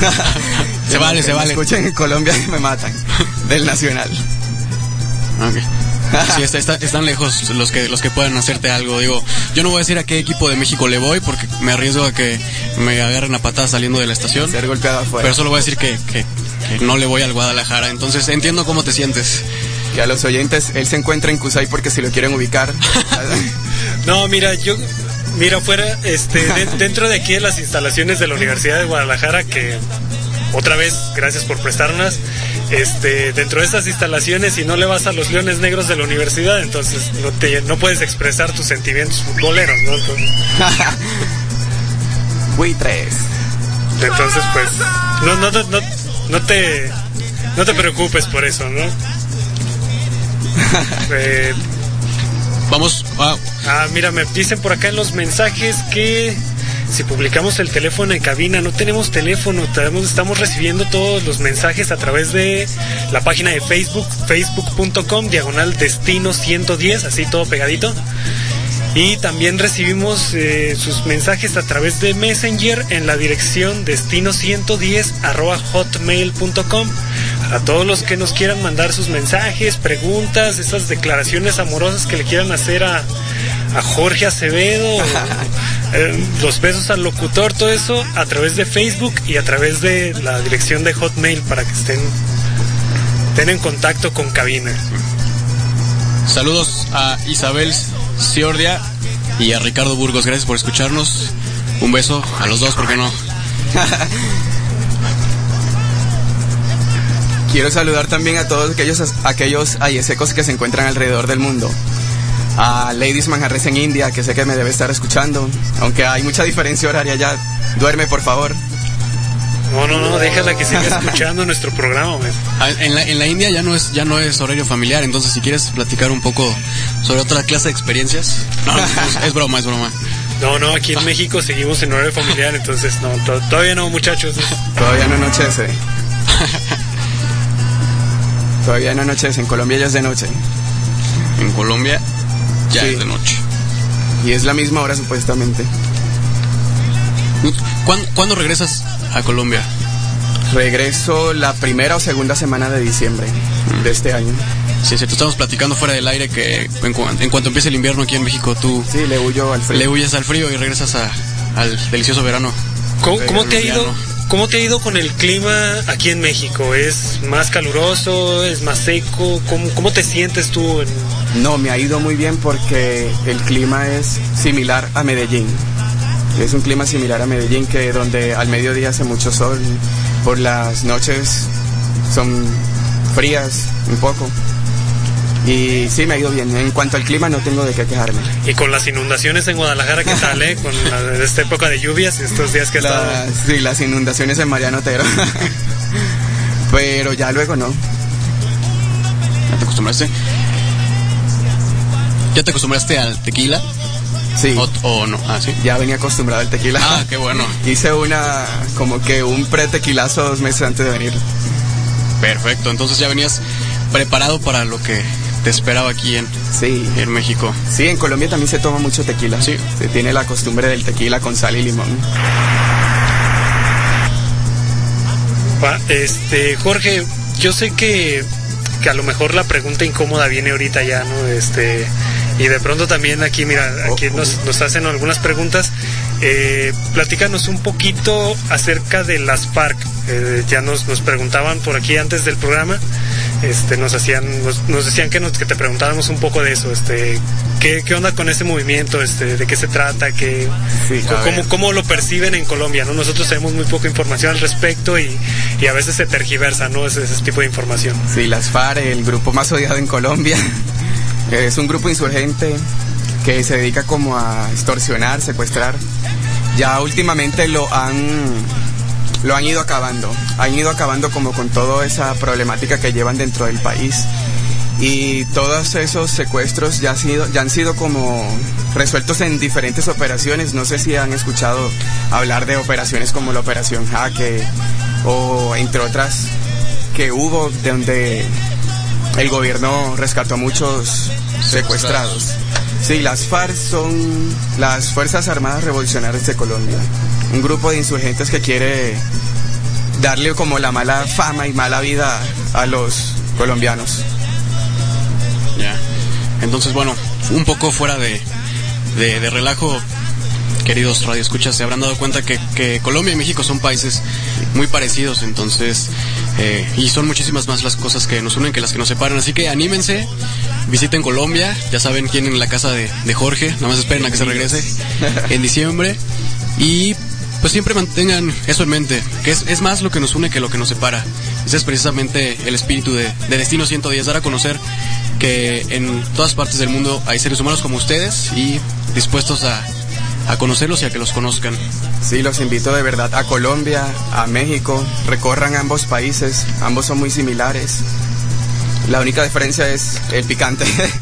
se vale, se vale.
Me escuchan en Colombia y me matan. Del Nacional.
Okay. Sí, está, está, están lejos los que los que puedan hacerte algo. Digo, yo no voy a decir a qué equipo de México le voy porque me arriesgo a que me agarren a patadas saliendo de la estación.
Ser golpeado afuera.
Pero solo voy a decir que, que, que no le voy al Guadalajara. Entonces entiendo cómo te sientes.
Que a los oyentes, él se encuentra en Cusay porque si lo quieren ubicar.
No, mira, yo... Mira, fuera, este, de, dentro de aquí de las instalaciones de la Universidad de Guadalajara, que otra vez, gracias por prestárnoslas, este, dentro de esas instalaciones, si no le vas a los Leones Negros de la universidad, entonces no te, no puedes expresar tus sentimientos futboleros, ¿no? Entonces,
buitres.
Entonces, pues, no, no, no, no te, no te preocupes por eso, ¿no? Eh,
Vamos a...
Ah, mira, me dicen por acá en los mensajes que si publicamos el teléfono en cabina, no tenemos teléfono, tenemos, estamos recibiendo todos los mensajes a través de la página de Facebook, facebook punto com, diagonal destino ciento diez, así todo pegadito. Y también recibimos eh, sus mensajes a través de Messenger en la dirección destino ciento diez arroba hotmail punto com. A todos los que nos quieran mandar sus mensajes, preguntas, esas declaraciones amorosas que le quieran hacer a, a Jorge Acevedo, eh, los besos al locutor, todo eso a través de Facebook y a través de la dirección de Hotmail para que estén, estén en contacto con cabina.
Saludos a Isabel Ciordia y a Ricardo Burgos, gracias por escucharnos. Un beso a los dos, ¿por qué no?
Quiero saludar también a todos aquellos aquellos ayesecos que se encuentran alrededor del mundo. A Ladies Manjarres en India, que sé que me debe estar escuchando, aunque hay mucha diferencia horaria ya. Duerme, por favor.
No, no, no, déjala que siga escuchando nuestro programa, güey.
En la, en la India ya no es ya no es horario familiar, entonces si quieres platicar un poco sobre otra clase de experiencias. No, no, es, es broma, es broma.
No, no, aquí en México seguimos en horario familiar, entonces no, to- todavía no, muchachos.
Todavía no anochece. Todavía no anochece, en Colombia ya es de noche.
En Colombia ya sí. Es de noche.
Y es la misma hora supuestamente.
¿Cuándo, ¿Cuándo regresas a Colombia?
Regreso la primera o segunda semana de diciembre mm. de este año.
Sí, sí, te estamos platicando fuera del aire que en, cu- en cuanto empiece el invierno aquí en México, tú
sí, le huyo al frío.
Le huyes al frío y regresas a, al delicioso verano.
¿Cómo, ¿cómo te ha ido? ¿Cómo te ha ido con el clima aquí en México? ¿Es más caluroso? ¿Es más seco? ¿Cómo, cómo te sientes tú? En...
No, me ha ido muy bien porque el clima es similar a Medellín. Es un clima similar a Medellín, que donde al mediodía hace mucho sol, por las noches son frías un poco. Y sí, me ha ido bien. En cuanto al clima, no tengo de qué quejarme.
Y con las inundaciones en Guadalajara, ¿qué tal, eh? Con la, esta época de lluvias, estos días que ha estado...
La, sí, las inundaciones en Mariano Otero. Pero ya luego no.
¿Ya te acostumbraste? ¿Ya te acostumbraste al tequila?
Sí.
¿O, o no? Ah, sí.
Ya venía acostumbrado al tequila.
Ah, qué bueno.
Hice una, como que un pre-tequilazo dos meses antes de venir.
Perfecto, entonces ya venías preparado para lo que te esperaba aquí en,
sí.
en México.
Sí, en Colombia también se toma mucho tequila.
Sí.
Se tiene la costumbre del tequila con sal y limón.
Este, Jorge, yo sé que, que a lo mejor la pregunta incómoda viene ahorita ya, ¿no? Este, y de pronto también aquí, mira, aquí nos, nos hacen algunas preguntas. Eh, platícanos un poquito acerca de las FARC. Eh, ya nos, nos preguntaban por aquí antes del programa. Este, nos hacían, nos, nos decían que, nos, que te preguntáramos un poco de eso. Este, ¿qué, qué onda con ese movimiento? Este, ¿de qué se trata? ¿Qué,
sí,
cómo, ¿Cómo lo perciben en Colombia? ¿No? Nosotros tenemos muy poca información al respecto y, y a veces se tergiversa, ¿no? Ese, ese tipo de información.
Sí, las FARC, el grupo más odiado en Colombia. Es un grupo insurgente que se dedica como a extorsionar, secuestrar. Ya últimamente lo han lo han ido acabando, han ido acabando como con toda esa problemática que llevan dentro del país, y todos esos secuestros ya han sido, ya han sido como resueltos en diferentes operaciones. No sé si han escuchado hablar de operaciones como la Operación Jaque o entre otras que hubo, donde el gobierno rescató a muchos secuestrados. Sí, las FARC son las Fuerzas Armadas Revolucionarias de Colombia, un grupo de insurgentes que quiere darle como la mala fama y mala vida a los colombianos.
Ya, entonces bueno, un poco fuera de, de, de relajo, queridos radioescuchas, se habrán dado cuenta que, que Colombia y México son países muy parecidos, entonces, eh, y son muchísimas más las cosas que nos unen que las que nos separan, así que anímense, visiten Colombia, ya saben, tienen la casa de, de Jorge, nada más esperen a que se regrese en diciembre, y pues siempre mantengan eso en mente, que es, es más lo que nos une que lo que nos separa. Ese es precisamente el espíritu de, de Destino ciento diez, dar a conocer que en todas partes del mundo hay seres humanos como ustedes y dispuestos a a conocerlos y a que los conozcan.
Sí, los invito de verdad a Colombia, a México, recorran ambos países, ambos son muy similares. La única diferencia es el picante.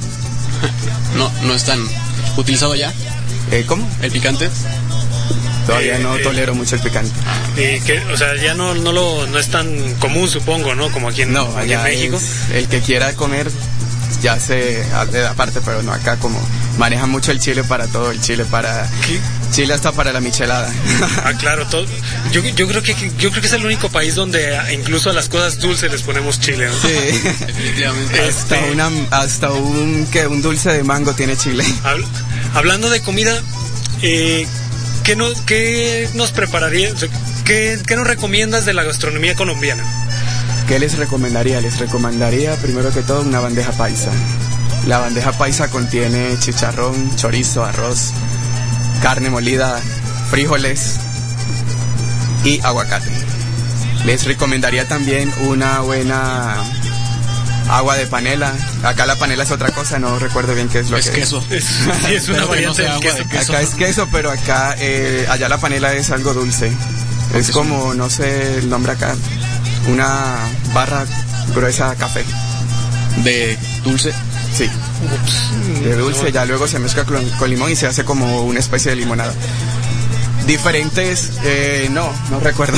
No, no es tan utilizado allá.
Eh, ¿Cómo?
¿El picante?
Todavía
eh,
no
eh,
tolero mucho el picante.
Y que, o sea, ya no, no lo, no es tan común, supongo, ¿no? Como aquí en,
no,
aquí
allá
en México.
El que quiera comer ya se aparte, pero no acá, como manejan mucho el chile para todo, el chile para
¿Qué?
Chile hasta para la michelada.
Ah, claro, todo. Yo, yo creo que yo creo que es el único país donde incluso a las cosas dulces les ponemos chile, ¿no?
Sí,
definitivamente.
Hasta
Este...
una, hasta un que un dulce de mango tiene chile.
Habl- hablando de comida, eh, ¿qué nos qué nos prepararía? O sea, ¿qué, qué nos recomiendas de la gastronomía colombiana?
¿Qué les recomendaría? Les recomendaría primero que todo una bandeja paisa. La bandeja paisa contiene chicharrón, chorizo, arroz, carne molida, frijoles y aguacate. Les recomendaría también una buena agua de panela. Acá la panela es otra cosa, no recuerdo bien qué es lo
es
que
queso.
es.
Sí, es una variante
no
del queso.
de queso.
Acá es queso, pero acá, eh, allá la panela es algo dulce. Es como, no sé el nombre acá, una barra gruesa café.
¿De dulce?
Sí.
Ups.
De dulce, ya luego se mezcla con, con limón y se hace como una especie de limonada. Diferentes, eh, no, no recuerdo.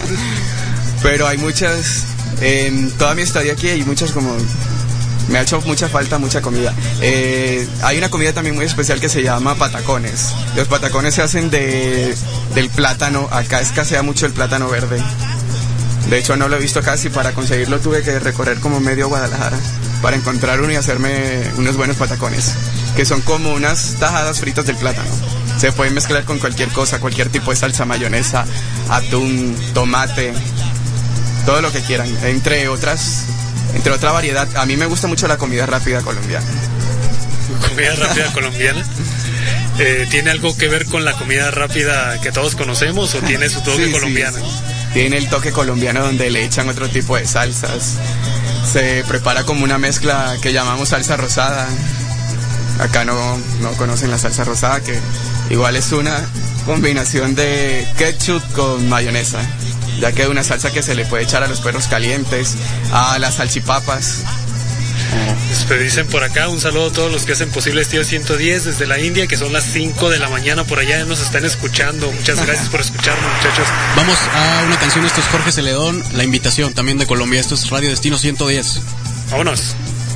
Pero hay muchas, en toda mi estadía aquí hay muchas como, me ha hecho mucha falta, mucha comida. Eh, hay una comida también muy especial que se llama patacones. Los patacones se hacen de, del plátano, acá escasea mucho el plátano verde. De hecho no lo he visto casi, para conseguirlo tuve que recorrer como medio Guadalajara para encontrar uno y hacerme unos buenos patacones, que son como unas tajadas fritas del plátano. Se pueden mezclar con cualquier cosa, cualquier tipo de salsa, mayonesa, atún, tomate, todo lo que quieran, entre otras, entre otra variedad. A mí me gusta mucho la comida rápida colombiana.
Comida rápida colombiana. eh, ¿tiene algo que ver con la comida rápida que todos conocemos o tiene su toque
Sí,
colombiano?
sí, sí. Tiene el toque colombiano donde le echan otro tipo de salsas. Se prepara como una mezcla que llamamos salsa rosada. Acá no, no conocen la salsa rosada, que igual es una combinación de ketchup con mayonesa, ya que es una salsa que se le puede echar a los perros calientes, a las salchipapas.
Pues dicen por acá, un saludo a todos los que hacen posible Estilo ciento diez desde la India, que son las cinco de la mañana por allá, nos están escuchando. Muchas gracias por escucharnos, muchachos.
Vamos a una canción, esto es Jorge Celedón, La Invitación, también de Colombia. Esto es Radio Destino ciento diez.
Vámonos.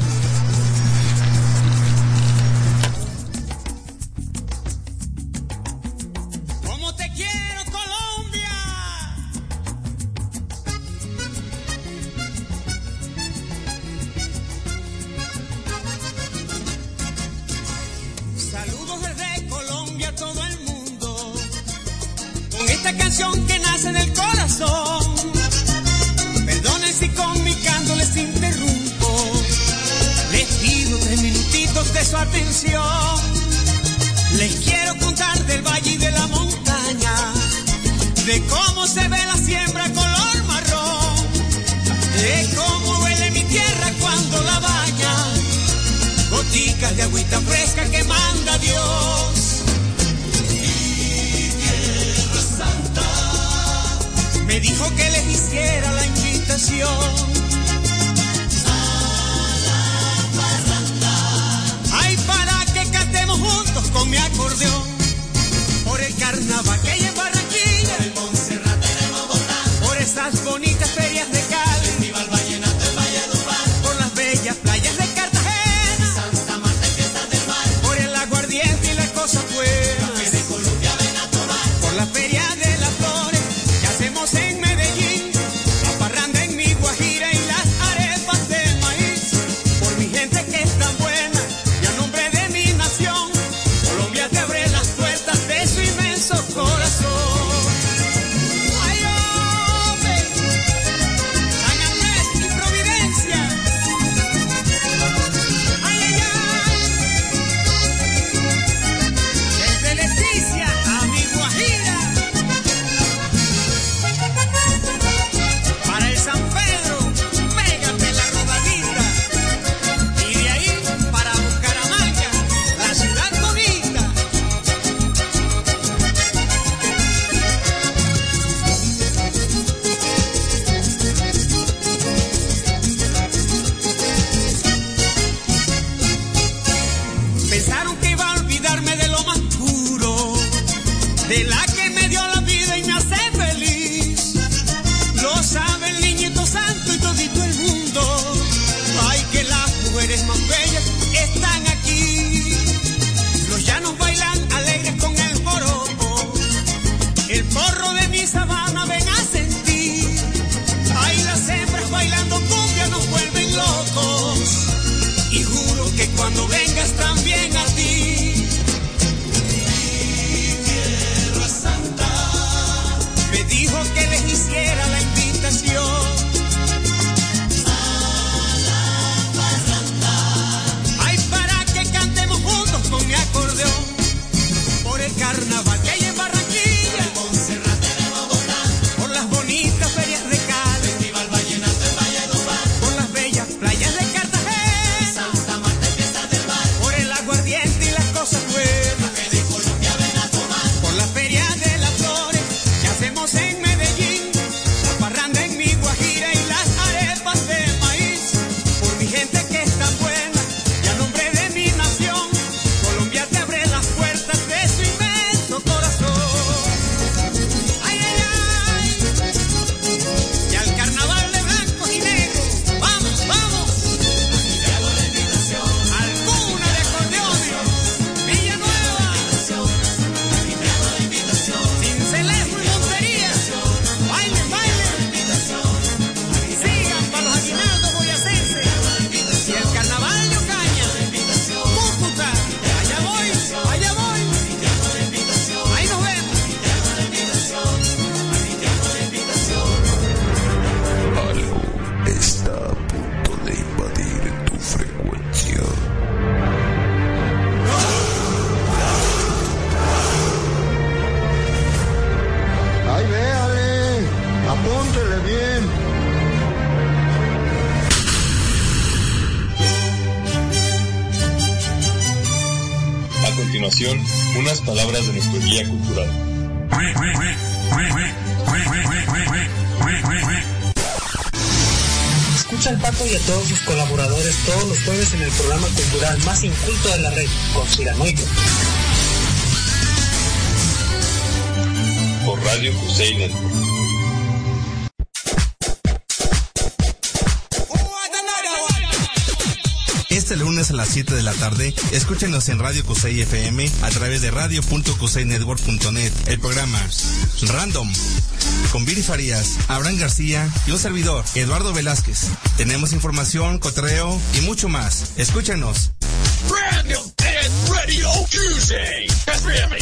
De agüita fresca que manda Dios. Mi tierra santa me dijo que les hiciera la invitación a la parranda. Ay, para que cantemos juntos con mi acordeón por el carnaval que hay en Barranquilla, por el Monserrate de Bogotá, por esas bonitas ferias de Cali, Festival Vallenato en Valledupar, por las bellas playas de por la feria de las flores que hacemos en Medellín, la parranda en mi Guajira y las arepas de maíz, por mi gente que es tan buena y a nombre de mi nación, Colombia te abre las puertas de su inmenso corazón. Ay, hombre, San Andrés y Providencia, ay, ay, ay, desde Leticia a mi Guajira, para el San Pedro, pégate la rodadita, y de ahí para Bucaramanga, la ciudad bonita. Pensaron que iba a olvidarme de lo más puro, de la que me dio la vida y me hace feliz. Lo sabe el niñito santo y todito el mundo. Ay, que las mujeres más bellas están aquí. Los llanos bailan alegres con el joropo, el porro de mi sabana ven a sentir. Ay, las hembras bailando cumbia nos vuelven locos, y juro que cuando vengas también a ti. Mi tierra santa me dijo que les hiciera la invitación a la parranda. Ay, para que cantemos juntos con mi acordeón por el carnaval que hay en Barranquilla, el Monserrate de Bogotá, por las bonitas ferias de Cali, Festival Vallenato en Valledupar, por las bellas playas de Cartagena, Santa Marta y Fiestas del Mar,
continuación unas palabras de nuestro guía cultural.
Escucha al Paco y a todos sus colaboradores todos los jueves en el programa cultural más inculto de la red, Conspiranoico.
Por Radio Cusey Network.
Este lunes a las siete de la tarde, escúchenos en Radio Cusey F M a través de radio punto cusey network punto net. El programa Random, con Viri Farías, Abraham García y un servidor, Eduardo Velázquez. Tenemos información, cotorreo y mucho más. Escúchenos.
Random and Radio Cusey F M.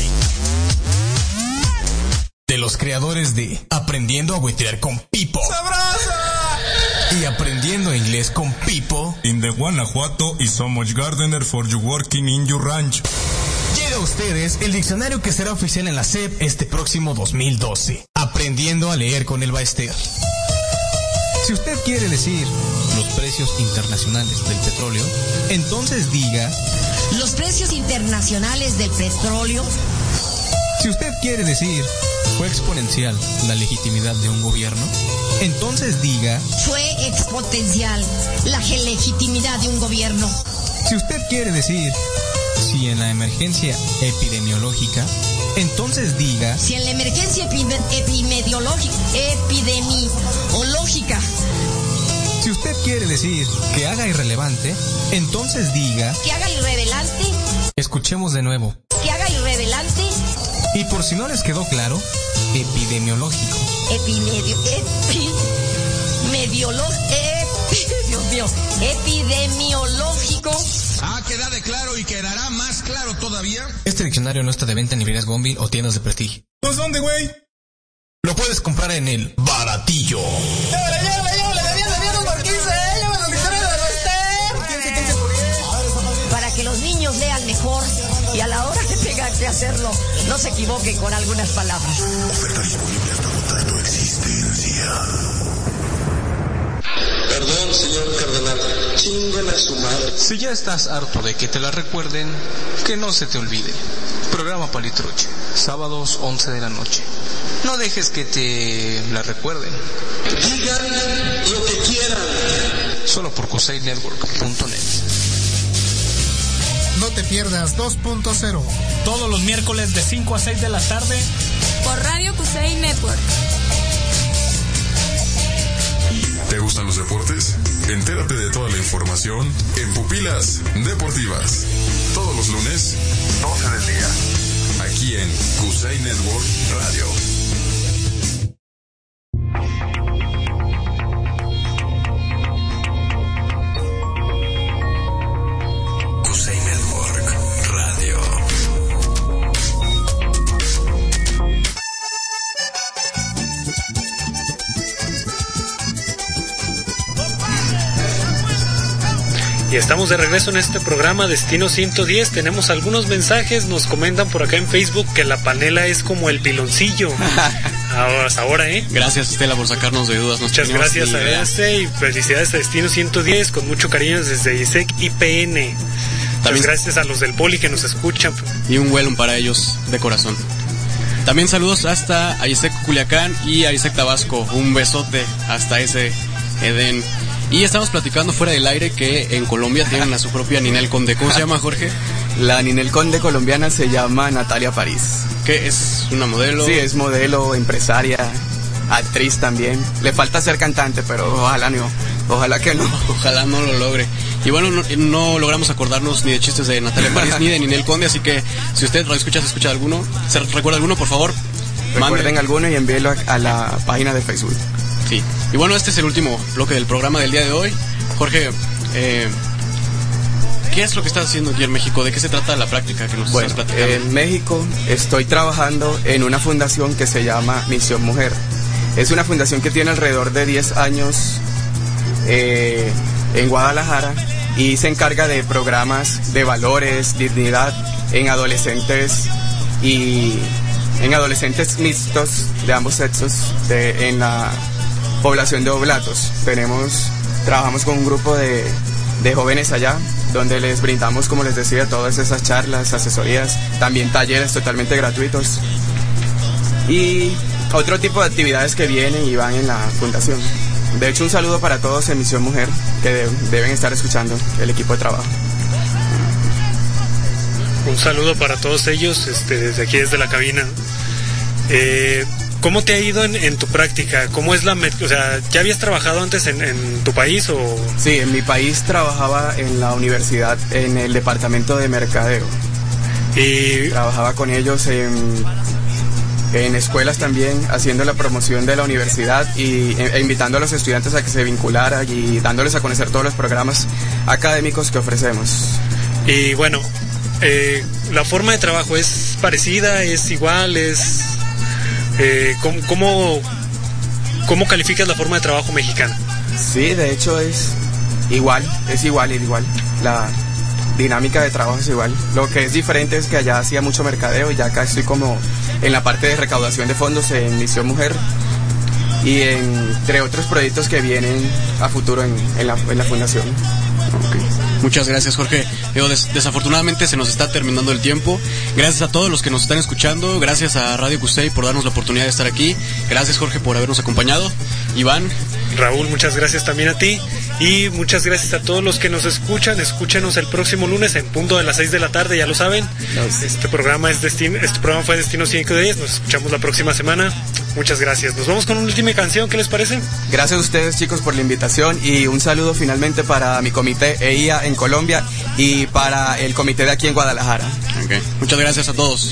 De los creadores de Aprendiendo a Buitear con Pipo. ¡Sabrosa! Y Aprendiendo Inglés con Pipo.
In the Guanajuato is so much gardener for you working in your ranch.
Llega a ustedes el diccionario que será oficial en la S E P este próximo dos mil doce. Aprendiendo a leer con el Baester. Si usted quiere decir los precios internacionales del petróleo, entonces diga
los precios internacionales del petróleo.
Si usted quiere decir fue exponencial la legitimidad de un gobierno, entonces diga
fue exponencial la legitimidad de un gobierno.
Si usted quiere decir si en la emergencia epidemiológica, entonces diga
si en la emergencia epidemiológica epidemiológica.
Si usted quiere decir que haga irrelevante, entonces diga
que haga irrelevante.
Escuchemos de nuevo.
Que haga irrelevante.
Y por si no les quedó claro, epidemiológico.
Epimedio, epi, mediológico, epi, Dios mío, epidemiológico.
Ah, queda de claro y quedará más claro todavía.
Este diccionario no está de venta en librerías Gombil o tiendas de prestigio.
¿Pues dónde, güey?
Lo puedes comprar en el Baratillo.
¡Llévale, llévale, llévale! ¡Debiendo, debiendo por quince! ¡Llévale el diccionario de Baester!
Para que los niños lean mejor y a la hora que tengan que hacerlo, no se equivoquen con algunas palabras.
Oferta disponible hasta agotar tu existencia.
Perdón, señor cardenal, chinguen a su madre.
Si ya estás harto de que te la recuerden, que no se te olvide. Programa Palitruche, sábados once de la noche. No dejes que te la recuerden.
Digan lo que quieran.
Solo por cusey network punto net.
No te pierdas dos punto cero.
Todos los miércoles de cinco a seis de la tarde.
Por Radio Cusey Network.
¿Te gustan los deportes? Entérate de toda la información en Pupilas Deportivas. Todos los lunes, doce del día. Aquí en Cusey Network Radio.
Y estamos de regreso en este programa Destino ciento diez. Tenemos algunos mensajes, nos comentan por acá en Facebook que la panela es como el piloncillo. Ahora, hasta ahora, ¿eh?
Gracias, Estela, por sacarnos de dudas. Nos
Muchas gracias a este y felicidades a Destino ciento diez, con mucho cariño desde I S E C I P N. También gracias a los del Poli que nos escuchan.
Y un welcome para ellos de corazón. También saludos hasta I S E C Culiacán y I S E C Tabasco. Un besote hasta ese Edén. Y estamos platicando fuera del aire que en Colombia tienen a su propia Ninel Conde. ¿Cómo se llama, Jorge?
La Ninel Conde colombiana se llama Natalia París.
¿Qué es? ¿Una modelo?
Sí, es modelo, empresaria, actriz también. Le falta ser cantante, pero ojalá no. Ojalá que no.
Ojalá no lo logre. Y bueno, no, no logramos acordarnos ni de chistes de Natalia París ni de Ninel Conde, así que si usted lo escucha, se escucha alguno, se recuerda alguno, por favor,
recuerden
manden
alguno y envíelo a, a la página de Facebook.
Sí. Y bueno, este es el último bloque del programa del día de hoy. Jorge, eh, ¿qué es lo que estás haciendo aquí en México? ¿De qué se trata la práctica que nos
bueno,
estás platicando?
En México estoy trabajando en una fundación que se llama Misión Mujer. Es una fundación que tiene alrededor de diez años eh, en Guadalajara y se encarga de programas de valores, dignidad en adolescentes y en adolescentes mixtos de ambos sexos de, en la población de Oblatos. Tenemos, trabajamos con un grupo de de jóvenes allá, donde les brindamos, como les decía, todas esas charlas, asesorías, también talleres totalmente gratuitos y otro tipo de actividades que vienen y van en la fundación. De hecho, un saludo para todos en Misión Mujer que de, deben estar escuchando el equipo de trabajo.
Un saludo para todos ellos, este, desde aquí, desde la cabina. Eh, ¿Cómo te ha ido en, en tu práctica? ¿Cómo es la, o sea, ya habías trabajado antes en, en tu país o?
Sí, en mi país trabajaba en la universidad, en el departamento de mercadeo.
Y
trabajaba con ellos en, en escuelas también, haciendo la promoción de la universidad y e invitando a los estudiantes a que se vincularan y dándoles a conocer todos los programas académicos que ofrecemos.
Y bueno, eh, la forma de trabajo es parecida, es igual, es eh, ¿cómo, cómo, ¿cómo calificas la forma de trabajo mexicana?
Sí, de hecho es igual, es igual, es igual. La dinámica de trabajo es igual. Lo que es diferente es que allá hacía mucho mercadeo y ya acá estoy como en la parte de recaudación de fondos en Misión Mujer y en, entre otros proyectos que vienen a futuro en, en, la, en la fundación.
Okay. Muchas gracias, Jorge. Des desafortunadamente se nos está terminando el tiempo. Gracias a todos los que nos están escuchando. Gracias a Radio Cusey por darnos la oportunidad de estar aquí. Gracias, Jorge, por habernos acompañado. Iván.
Raúl, muchas gracias también a ti. Y muchas gracias a todos los que nos escuchan. Escúchenos el próximo lunes en punto de las seis de la tarde, ya lo saben. Este programa es Destino, este programa fue Destino ciento diez. Nos escuchamos la próxima semana. Muchas gracias. Nos vamos con una última canción, ¿qué les parece?
Gracias a ustedes, chicos, por la invitación y un saludo finalmente para mi comité E I A en Colombia y para el comité de aquí en Guadalajara.
Okay. Muchas gracias a todos.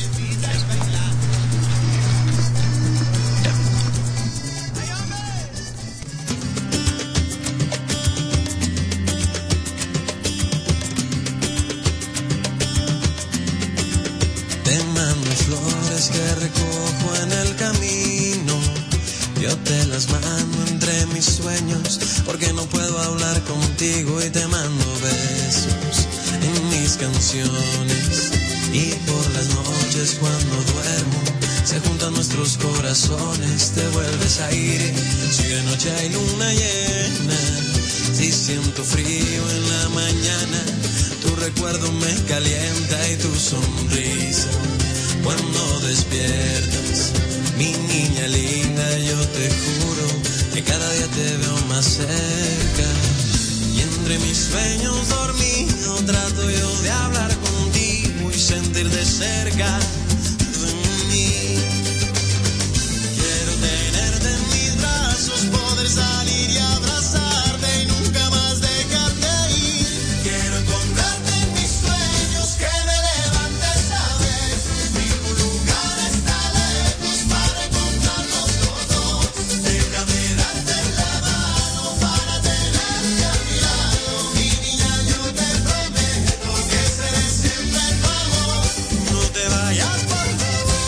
Te mando flores que recojo en el camino, yo te las mando entre mis sueños, porque no puedo hablar contigo y te mando besos en mis canciones. Y por las noches cuando duermo se juntan nuestros corazones, te vuelves a ir. Si de noche hay luna llena, si siento frío en la mañana, tu recuerdo me calienta y tu sonrisa cuando despiertas. Mi niña linda, yo te juro que cada día te veo más cerca. Y entre mis sueños dormido trato yo de hablar contigo y sentir de cerca de mí. Quiero tenerte en mis brazos, poder salir y abrazarte y nunca más dejarte ir. Quiero encontrarte en mis sueños, que me levantes a ver. Ningún lugar está lejos para encontrarnos los dos. Déjame darte la mano para tenerte a mi lado. Mi niña, yo te prometo que seré siempre tu amor. No te vayas, por favor.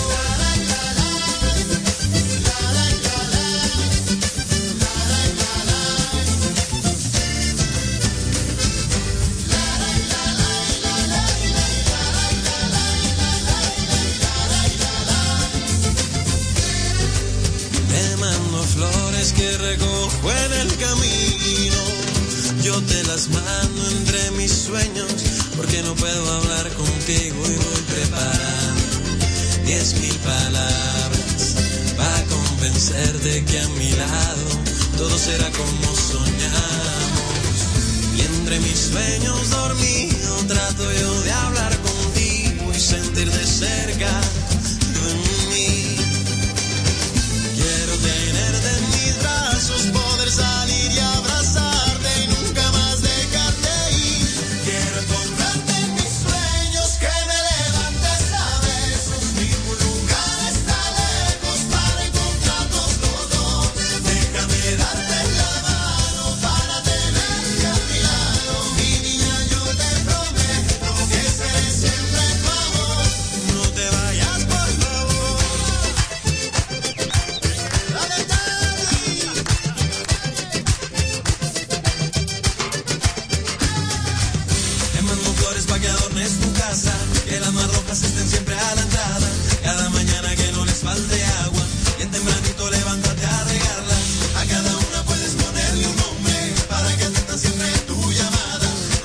Te mando flores que recojo en el camino, yo te las mando entre mis sueños, porque no puedo hablar contigo y voy preparando diez mil palabras para convencerte que a mi lado todo será como soñamos. Y entre mis sueños dormido trato yo de hablar contigo y sentir de cerca de mí. Quiero tenerte en mis brazos, poder salir y abrazarte y nunca más dejarte ir. Quiero encontrarte en mis sueños, que me levantes a besos. Ningún lugar está lejos para encontrarnos los dos. Déjame darte la mano para tenerte a mi lado. Mi niña, yo te prometo que seré siempre tu amor. No te vayas, por favor. Te mando flores pa' que adornes tu casa, que las más rojas estén siempre a la entrada. Cada mañana que no les falte agua, bien tempranito levántate a regarla. A cada una puedes ponerle un nombre, para que atendan siempre tu llamada.